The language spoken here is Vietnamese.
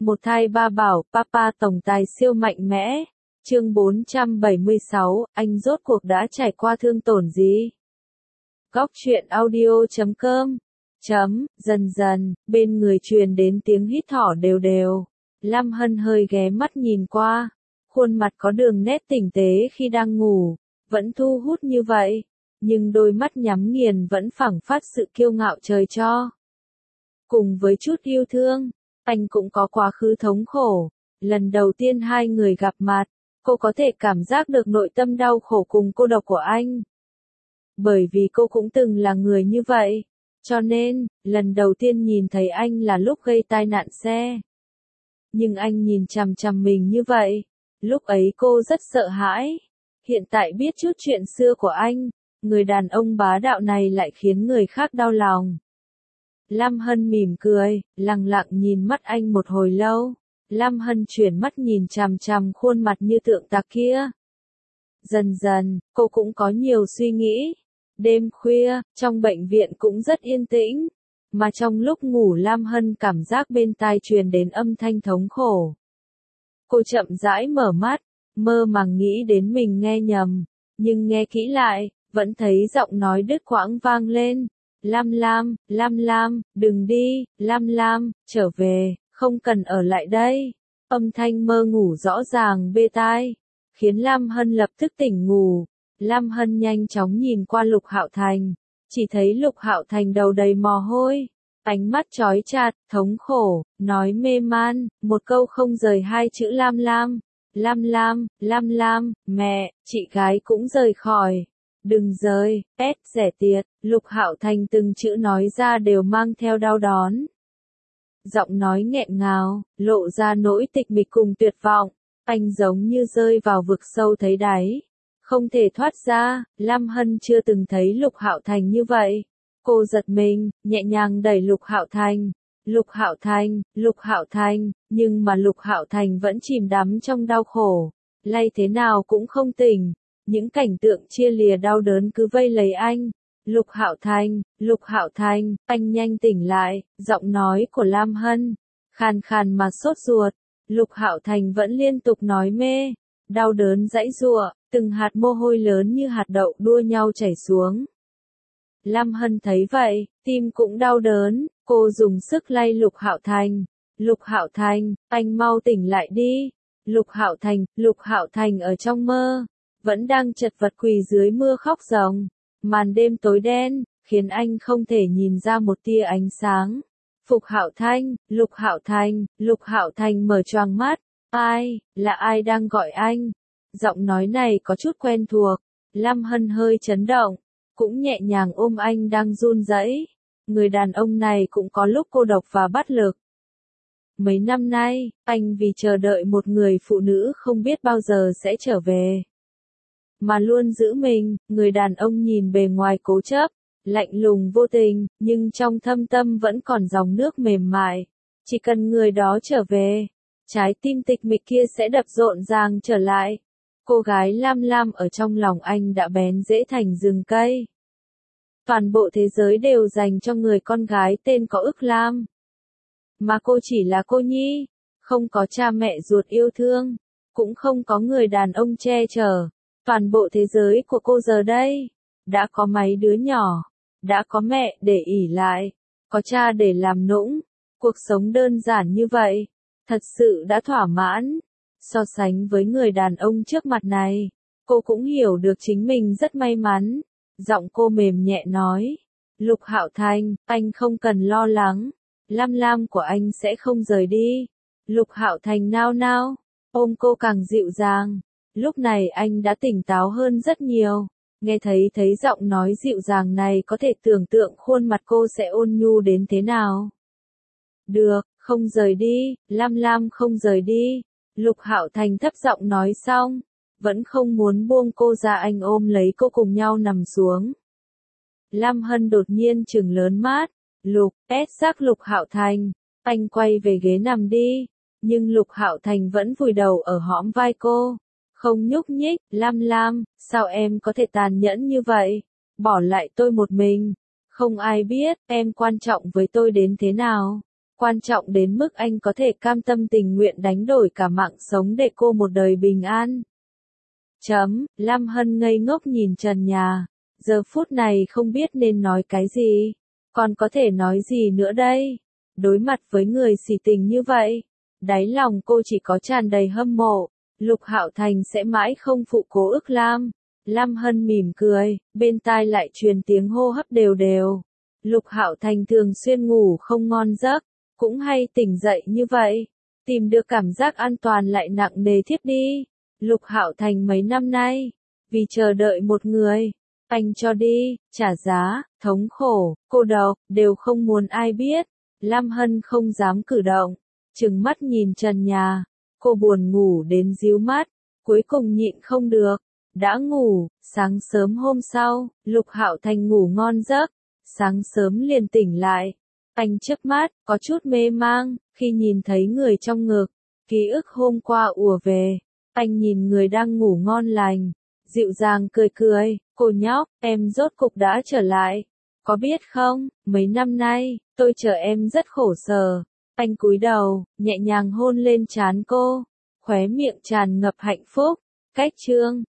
Một thai ba bảo, Papa tổng tài siêu mạnh mẽ. Chương 476, anh rốt cuộc đã trải qua thương tổn gì? Góc truyện audio.com. Dần dần, bên người truyền đến tiếng hít thở đều đều. Lam Hân hơi ghé mắt nhìn qua. Khuôn mặt có đường nét tinh tế khi đang ngủ, vẫn thu hút như vậy. Nhưng đôi mắt nhắm nghiền vẫn phảng phất sự kiêu ngạo trời cho. Cùng với chút yêu thương, anh cũng có quá khứ thống khổ. Lần đầu tiên hai người gặp mặt, cô có thể cảm giác được nội tâm đau khổ cùng cô độc của anh. Bởi vì cô cũng từng là người như vậy. Cho nên, lần đầu tiên nhìn thấy anh là lúc gây tai nạn xe. Nhưng anh nhìn chằm chằm mình như vậy. Lúc ấy cô rất sợ hãi. Hiện tại biết chút chuyện xưa của anh, người đàn ông bá đạo này lại khiến người khác đau lòng. Lam Hân mỉm cười, lặng lặng nhìn mắt anh một hồi lâu. Lam Hân chuyển mắt nhìn chằm chằm khuôn mặt như tượng tạc kia. Dần dần, cô cũng có nhiều suy nghĩ. Đêm khuya, trong bệnh viện cũng rất yên tĩnh. Mà trong lúc ngủ Lam Hân cảm giác bên tai truyền đến âm thanh thống khổ. Cô chậm rãi mở mắt, mơ màng nghĩ đến mình nghe nhầm. Nhưng nghe kỹ lại, vẫn thấy giọng nói đứt quãng vang lên. Lam Lam, Lam Lam, đừng đi, Lam Lam, trở về, không cần ở lại đây. Âm thanh mơ ngủ rõ ràng bê tai, khiến Lam Hân lập tức tỉnh ngủ. Lam Hân nhanh chóng nhìn qua Lục Hạo Thành, chỉ thấy Lục Hạo Thành đầu đầy mồ hôi, ánh mắt chói chặt, thống khổ, nói mê man, một câu không rời hai chữ Lam Lam. Lam Lam, Lam Lam, mẹ, chị gái cũng rời khỏi. Đừng rời, rẻ tiệt, Lục Hạo Thành từng chữ nói ra đều mang theo đau đớn. Giọng nói nghẹn ngào, lộ ra nỗi tịch mịch cùng tuyệt vọng. Anh giống như rơi vào vực sâu thấy đáy, không thể thoát ra. Lam Hân chưa từng thấy Lục Hạo Thành như vậy. Cô giật mình, nhẹ nhàng đẩy Lục Hạo Thành. Lục Hạo Thành, Lục Hạo Thành, nhưng mà Lục Hạo Thành vẫn chìm đắm trong đau khổ, lay thế nào cũng không tỉnh. Những cảnh tượng chia lìa đau đớn cứ vây lấy anh. Lục Hạo Thành, anh nhanh tỉnh lại. Giọng nói của Lam Hân khàn khàn mà sốt ruột. Lục Hạo Thành vẫn liên tục nói mê, đau đớn giãy giụa, từng hạt mồ hôi lớn như hạt đậu đua nhau chảy xuống. Lam Hân thấy vậy, tim cũng đau đớn, cô dùng sức lay Lục Hạo Thành. Lục Hạo Thành, anh mau tỉnh lại đi. Lục Hạo Thành ở trong mơ, vẫn đang chật vật quỳ dưới mưa khóc ròng. Màn đêm tối đen, khiến anh không thể nhìn ra một tia ánh sáng. Lục Hạo Thành mở choàng mắt. Ai, là ai đang gọi anh? Giọng nói này có chút quen thuộc. Lam Hân hơi chấn động, cũng nhẹ nhàng ôm anh đang run rẩy. Người đàn ông này cũng có lúc cô độc và bất lực. Mấy năm nay, anh vì chờ đợi một người phụ nữ không biết bao giờ sẽ trở về, mà luôn giữ mình. Người đàn ông nhìn bề ngoài cố chấp, lạnh lùng vô tình, nhưng trong thâm tâm vẫn còn dòng nước mềm mại. Chỉ cần người đó trở về, trái tim tịch mịch kia sẽ đập rộn ràng trở lại. Cô gái Lam Lam ở trong lòng anh đã bén rễ thành rừng cây. Toàn bộ thế giới đều dành cho người con gái tên có ức Lam. Mà cô chỉ là cô nhi, không có cha mẹ ruột yêu thương, cũng không có người đàn ông che chở. Toàn bộ thế giới của cô giờ đây, đã có mấy đứa nhỏ, đã có mẹ để ỷ lại, có cha để làm nũng. Cuộc sống đơn giản như vậy, thật sự đã thỏa mãn. So sánh với người đàn ông trước mặt này, cô cũng hiểu được chính mình rất may mắn. Giọng cô mềm nhẹ nói, Lục Hạo Thành, anh không cần lo lắng, Lam Lam của anh sẽ không rời đi. Lục Hạo Thành nao nao, ôm cô càng dịu dàng. Lúc này anh đã tỉnh táo hơn rất nhiều. Nghe thấy giọng nói dịu dàng này có thể tưởng tượng khuôn mặt cô sẽ ôn nhu đến thế nào. Được, không rời đi, Lam Lam không rời đi. Lục Hạo Thành thấp giọng nói xong, vẫn không muốn buông cô ra. Anh ôm lấy cô cùng nhau nằm xuống. Lam Hân đột nhiên trừng lớn mắt. Lục Hạo Thành, anh quay về ghế nằm đi. Nhưng Lục Hạo Thành vẫn vùi đầu ở hõm vai cô, không nhúc nhích. Lam Lam, sao em có thể tàn nhẫn như vậy? Bỏ lại tôi một mình. Không ai biết em quan trọng với tôi đến thế nào. Quan trọng đến mức anh có thể cam tâm tình nguyện đánh đổi cả mạng sống để cô một đời bình an. Lam Hân ngây ngốc nhìn trần nhà. Giờ phút này không biết nên nói cái gì. Còn có thể nói gì nữa đây? Đối mặt với người xỉ tình như vậy, đáy lòng cô chỉ có tràn đầy hâm mộ. Lục Hạo Thành sẽ mãi không phụ cố ức Lam. Lam Hân mỉm cười, bên tai lại truyền tiếng hô hấp đều đều. Lục Hạo Thành thường xuyên ngủ không ngon giấc, cũng hay tỉnh dậy như vậy. Tìm được cảm giác an toàn lại nặng nề thiếp đi. Lục Hạo Thành mấy năm nay, vì chờ đợi một người, anh cho đi, trả giá, thống khổ, cô độc, đều không muốn ai biết. Lam Hân không dám cử động, trừng mắt nhìn trần nhà. Cô buồn ngủ đến díu mắt, cuối cùng nhịn không được, đã ngủ. Sáng sớm hôm sau, Lục Hạo Thành ngủ ngon giấc, sáng sớm liền tỉnh lại. Anh chớp mắt, có chút mê mang, khi nhìn thấy người trong ngực. Ký ức hôm qua ùa về, anh nhìn người đang ngủ ngon lành, dịu dàng cười cười, cô nhóc, em rốt cục đã trở lại. Có biết không, mấy năm nay, tôi chờ em rất khổ sở. Anh cúi đầu, nhẹ nhàng hôn lên trán cô, khóe miệng tràn ngập hạnh phúc. Cách chương